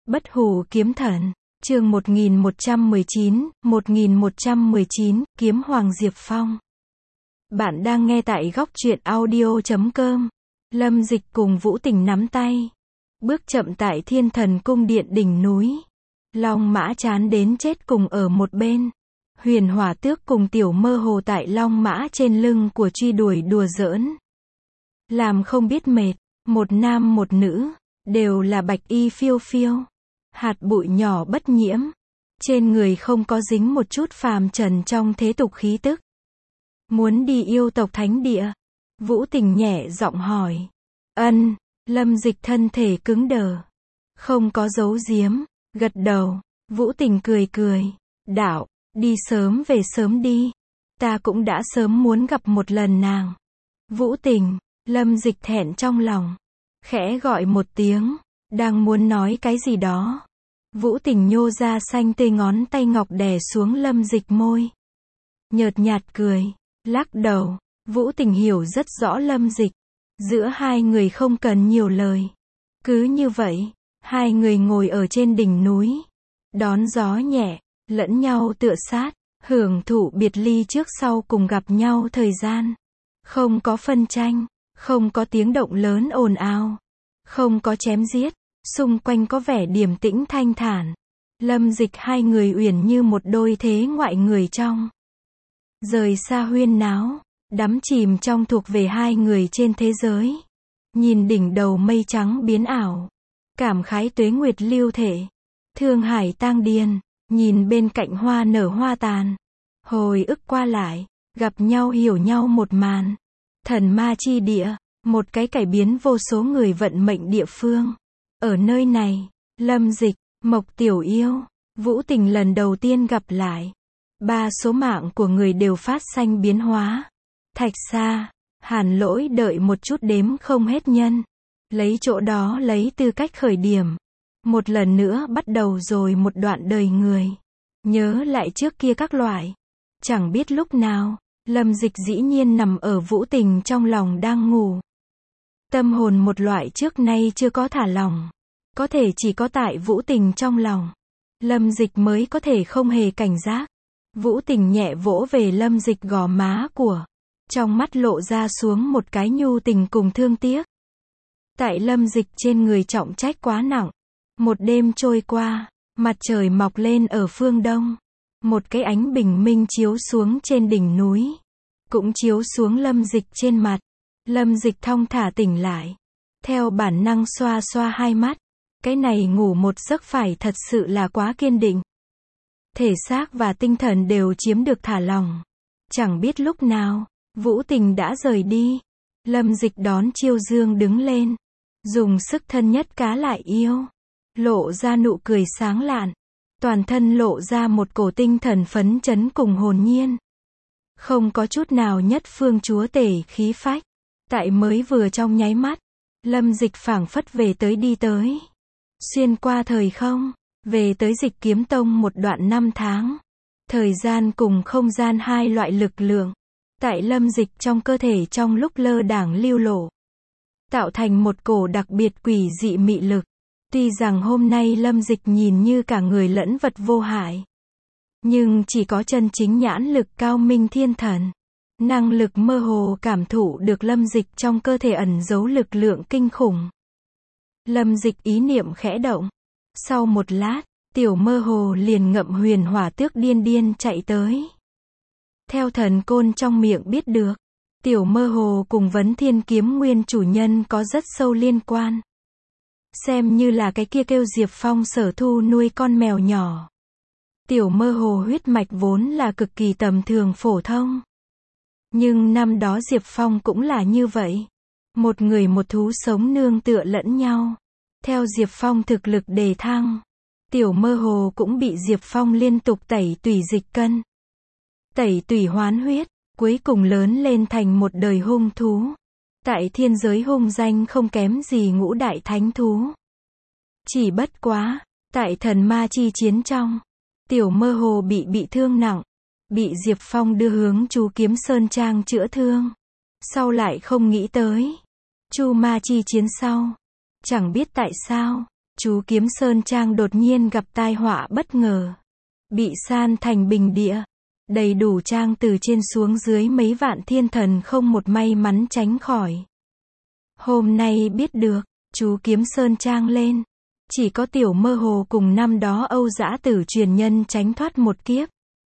Bất hủ kiếm thần, chương 1119, kiếm hoàng Diệp Phong. Bạn đang nghe tại góc truyện audio.com. Lâm Dịch cùng Vũ Tình nắm tay, bước chậm tại Thiên Thần cung điện đỉnh núi. Long Mã chán đến chết cùng ở một bên. Huyền Hỏa Tước cùng Tiểu Mơ Hồ tại Long Mã trên lưng của truy đuổi đùa giỡn. Làm không biết mệt, một nam một nữ, đều là bạch y phiêu phiêu. Hạt bụi nhỏ bất nhiễm. Trên người không có dính một chút phàm trần trong thế tục khí tức. Muốn đi yêu tộc thánh địa? Vũ Tình nhẹ giọng hỏi. Ân, Lâm Dịch thân thể cứng đờ. Không có giấu giếm, gật đầu. Vũ Tình cười cười. Đạo, đi sớm về sớm đi. Ta cũng đã sớm muốn gặp một lần nàng. Vũ Tình, Lâm Dịch thẹn trong lòng. Khẽ gọi một tiếng, đang muốn nói cái gì đó. Vũ Tình nhô ra xanh tê ngón tay ngọc đè xuống Lâm Dịch môi. Nhợt nhạt cười, lắc đầu. Vũ Tình hiểu rất rõ Lâm Dịch. Giữa hai người không cần nhiều lời. Cứ như vậy, hai người ngồi ở trên đỉnh núi. Đón gió nhẹ, lẫn nhau tựa sát, hưởng thụ biệt ly trước sau cùng gặp nhau thời gian. Không có phân tranh, không có tiếng động lớn ồn ào, không có chém giết, xung quanh có vẻ điềm tĩnh thanh thản. Lâm Dịch hai người uyển như một đôi thế ngoại người trong. Rời xa huyên náo, đắm chìm trong thuộc về hai người trên thế giới. Nhìn đỉnh đầu mây trắng biến ảo, cảm khái tuế nguyệt lưu thể. Thương hải tang điền, nhìn bên cạnh hoa nở hoa tàn. Hồi ức qua lại, gặp nhau hiểu nhau một màn. Thần ma chi địa, một cái cải biến vô số người vận mệnh địa phương. Ở nơi này, Lâm Dịch, Mộc Tiểu Yêu, Vũ Tình lần đầu tiên gặp lại. Ba số mạng của người đều phát sinh biến hóa. Thạch Sa, Hàn Lỗi đợi một chút đếm không hết nhân. Lấy chỗ đó lấy tư cách khởi điểm. Một lần nữa bắt đầu rồi một đoạn đời người. Nhớ lại trước kia các loại. Chẳng biết lúc nào, Lâm Dịch dĩ nhiên nằm ở Vũ Tình trong lòng đang ngủ. Tâm hồn một loại trước nay chưa có thả lỏng. Có thể chỉ có tại Vũ Tình trong lòng. Lâm Dịch mới có thể không hề cảnh giác. Vũ Tình nhẹ vỗ về Lâm Dịch gò má của. Trong mắt lộ ra xuống một cái nhu tình cùng thương tiếc. Tại Lâm Dịch trên người trọng trách quá nặng. Một đêm trôi qua, mặt trời mọc lên ở phương đông. Một cái ánh bình minh chiếu xuống trên đỉnh núi. Cũng chiếu xuống Lâm Dịch trên mặt. Lâm Dịch thong thả tỉnh lại. Theo bản năng xoa xoa hai mắt. Cái này ngủ một giấc phải thật sự là quá kiên định. Thể xác và tinh thần đều chiếm được thả lỏng. Chẳng biết lúc nào, Vũ Tình đã rời đi. Lâm Dịch đón chiêu dương đứng lên. Dùng sức thân nhất cá lại yêu. Lộ ra nụ cười sáng lạn. Toàn thân lộ ra một cổ tinh thần phấn chấn cùng hồn nhiên. Không có chút nào nhất phương chúa tể khí phách. Tại mới vừa trong nháy mắt, Lâm Dịch phảng phất về tới đi tới. Xuyên qua thời không, về tới Dịch Kiếm Tông một đoạn năm tháng. Thời gian cùng không gian hai loại lực lượng. Tại Lâm Dịch trong cơ thể trong lúc lơ đãng lưu lộ. Tạo thành một cổ đặc biệt quỷ dị mị lực. Tuy rằng hôm nay Lâm Dịch nhìn như cả người lẫn vật vô hại. Nhưng chỉ có chân chính nhãn lực cao minh thiên thần. Năng lực mơ hồ cảm thụ được Lâm Dịch trong cơ thể ẩn giấu lực lượng kinh khủng. Lâm Dịch ý niệm khẽ động. Sau một lát, Tiểu Mơ Hồ liền ngậm Huyền Hỏa Tước điên điên chạy tới. Theo thần côn trong miệng biết được, Tiểu Mơ Hồ cùng Vấn Thiên Kiếm nguyên chủ nhân có rất sâu liên quan. Xem như là cái kia kêu Diệp Phong sở thu nuôi con mèo nhỏ. Tiểu Mơ Hồ huyết mạch vốn là cực kỳ tầm thường phổ thông. Nhưng năm đó Diệp Phong cũng là như vậy. Một người một thú sống nương tựa lẫn nhau. Theo Diệp Phong thực lực đề thăng, Tiểu Mơ Hồ cũng bị Diệp Phong liên tục tẩy tủy dịch cân. Tẩy tủy hoán huyết, cuối cùng lớn lên thành một đời hung thú. Tại thiên giới hung danh không kém gì ngũ đại thánh thú. Chỉ bất quá, tại thần ma chi chiến trong, Tiểu Mơ Hồ bị thương nặng. Bị Diệp Phong đưa hướng Chu Kiếm Sơn Trang chữa thương. Sau lại không nghĩ tới Chu Ma chi chiến sau. Chẳng biết tại sao, Chú Kiếm Sơn Trang đột nhiên gặp tai họa bất ngờ. Bị san thành bình địa. Đầy đủ trang từ trên xuống dưới mấy vạn thiên thần không một may mắn tránh khỏi. Hôm nay biết được, chú Kiếm Sơn Trang lên. Chỉ có Tiểu Mơ Hồ cùng năm đó Âu Dã Tử truyền nhân tránh thoát một kiếp.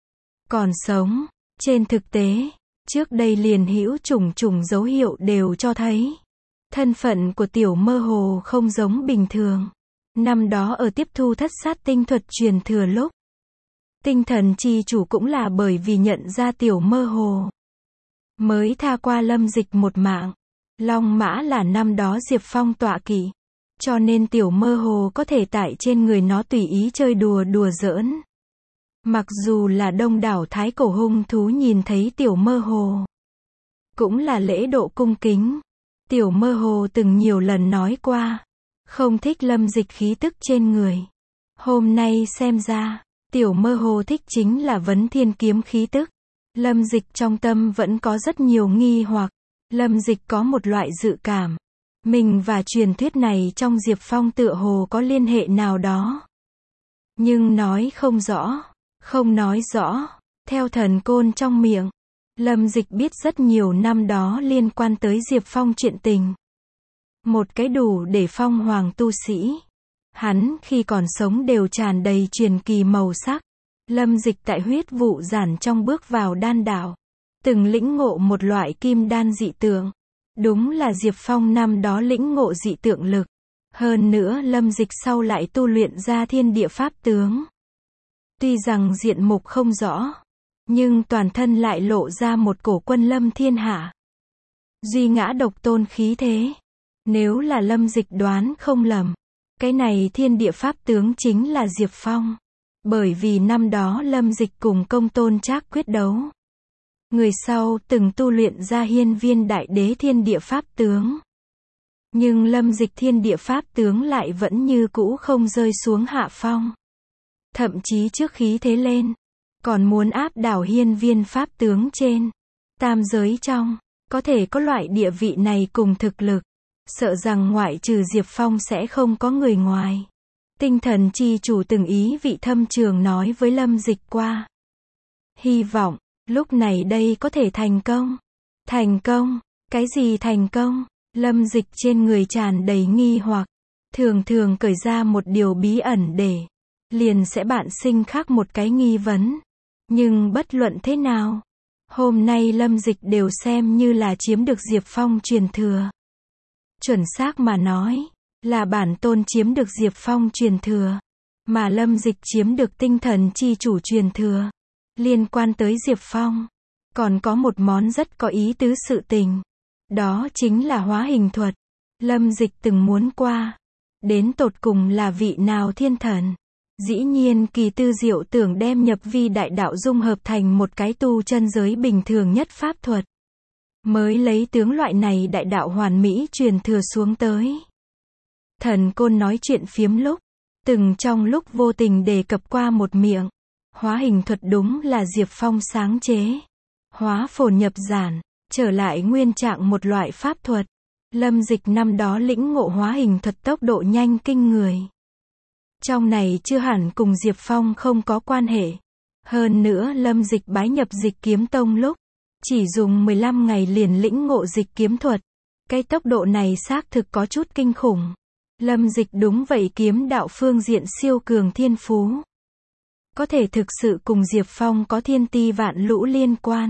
Còn sống, trên thực tế, trước đây liền hữu trùng trùng dấu hiệu đều cho thấy. Thân phận của Tiểu Mơ Hồ không giống bình thường. Năm đó ở tiếp thu thất sát tinh thuật truyền thừa lúc. Tinh thần chi chủ cũng là bởi vì nhận ra Tiểu Mơ Hồ. Mới tha qua Lâm Dịch một mạng. Long mã là năm đó Diệp Phong tọa kỵ. Cho nên Tiểu Mơ Hồ có thể tại trên người nó tùy ý chơi đùa đùa giỡn. Mặc dù là đông đảo thái cổ hung thú nhìn thấy Tiểu Mơ Hồ. Cũng là lễ độ cung kính. Tiểu Mơ Hồ từng nhiều lần nói qua. Không thích Lâm Dịch khí tức trên người. Hôm nay xem ra, Tiểu Mơ Hồ thích chính là Vấn Thiên Kiếm khí tức. Lâm Dịch trong tâm vẫn có rất nhiều nghi hoặc. Lâm Dịch có một loại dự cảm. Mình và truyền thuyết này trong Diệp Phong tựa hồ có liên hệ nào đó. Nhưng nói không rõ. Không nói rõ. Theo thần côn trong miệng. Lâm Dịch biết rất nhiều năm đó liên quan tới Diệp Phong chuyện tình. Một cái đủ để phong hoàng tu sĩ. Hắn khi còn sống đều tràn đầy truyền kỳ màu sắc. Lâm Dịch tại huyết vụ giản trong bước vào đan đạo. Từng lĩnh ngộ một loại kim đan dị tượng. Đúng là Diệp Phong năm đó lĩnh ngộ dị tượng lực. Hơn nữa Lâm Dịch sau lại tu luyện ra thiên địa pháp tướng. Tuy rằng diện mục không rõ. Nhưng toàn thân lại lộ ra một cổ quân lâm thiên hạ. Duy ngã độc tôn khí thế. Nếu là Lâm Dịch đoán không lầm. Cái này thiên địa pháp tướng chính là Diệp Phong. Bởi vì năm đó Lâm Dịch cùng Công Tôn Trác quyết đấu. Người sau từng tu luyện ra hiên viên đại đế thiên địa pháp tướng. Nhưng Lâm Dịch thiên địa pháp tướng lại vẫn như cũ không rơi xuống hạ phong. Thậm chí trước khí thế lên. Còn muốn áp đảo hiên viên pháp tướng trên. Tam giới trong. Có thể có loại địa vị này cùng thực lực. Sợ rằng ngoại trừ Diệp Phong sẽ không có người ngoài. Tinh thần chi chủ từng ý vị thâm trường nói với Lâm Dịch qua. Hy vọng, lúc này đây có thể thành công. Thành công? Cái gì thành công? Lâm Dịch trên người tràn đầy nghi hoặc. Thường thường cởi ra một điều bí ẩn để. Liền sẽ bạn sinh khác một cái nghi vấn. Nhưng bất luận thế nào. Hôm nay Lâm Dịch đều xem như là chiếm được Diệp Phong truyền thừa. Chuẩn xác mà nói, là bản tôn chiếm được Diệp Phong truyền thừa, mà Lâm Dịch chiếm được tinh thần chi chủ truyền thừa. Liên quan tới Diệp Phong, còn có một món rất có ý tứ sự tình. Đó chính là hóa hình thuật. Lâm Dịch từng muốn qua. Đến tột cùng là vị nào thiên thần? Dĩ nhiên Kỳ Tư Diệu tưởng đem nhập vi đại đạo dung hợp thành một cái tu chân giới bình thường nhất pháp thuật. Mới lấy tướng loại này đại đạo hoàn mỹ truyền thừa xuống tới. Thần côn nói chuyện phiếm lúc. Từng trong lúc vô tình đề cập qua một miệng. Hóa hình thuật đúng là Diệp Phong sáng chế. Hóa phồn nhập giản. Trở lại nguyên trạng một loại pháp thuật. Lâm Dịch năm đó lĩnh ngộ hóa hình thuật tốc độ nhanh kinh người. Trong này chưa hẳn cùng Diệp Phong không có quan hệ. Hơn nữa Lâm Dịch bái nhập Dịch Kiếm Tông lúc. Chỉ dùng 15 ngày liền lĩnh ngộ dịch kiếm thuật. Cái tốc độ này xác thực có chút kinh khủng. Lâm Dịch đúng vậy kiếm đạo phương diện siêu cường thiên phú. Có thể thực sự cùng Diệp Phong có thiên ti vạn lũ liên quan.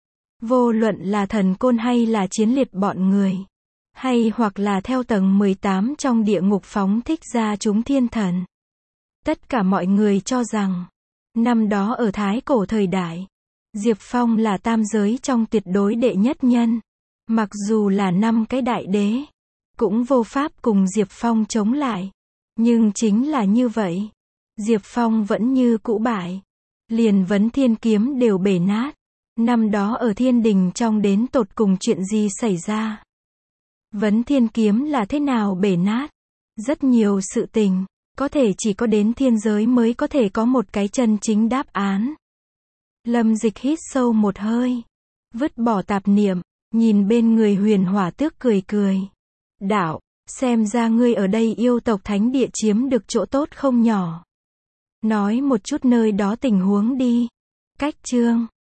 Vô luận là thần côn hay là chiến liệt bọn người. Hay hoặc là theo tầng 18 trong địa ngục phóng thích ra chúng thiên thần. Tất cả mọi người cho rằng. Năm đó ở Thái Cổ thời đại. Diệp Phong là tam giới trong tuyệt đối đệ nhất nhân. Mặc dù là 5 cái đại đế. Cũng vô pháp cùng Diệp Phong chống lại. Nhưng chính là như vậy. Diệp Phong vẫn như cũ bại. Liền Vấn Thiên Kiếm đều bể nát. Năm đó ở thiên đình trong đến tột cùng chuyện gì xảy ra. Vấn Thiên Kiếm là thế nào bể nát. Rất nhiều sự tình. Có thể chỉ có đến thiên giới mới có thể có một cái chân chính đáp án. Lâm Dịch hít sâu một hơi. Vứt bỏ tạp niệm. Nhìn bên người Huyền Hỏa Tước cười cười. Đạo, Xem ra ngươi ở đây yêu tộc thánh địa chiếm được chỗ tốt không nhỏ. Nói một chút nơi đó tình huống đi. Cách chương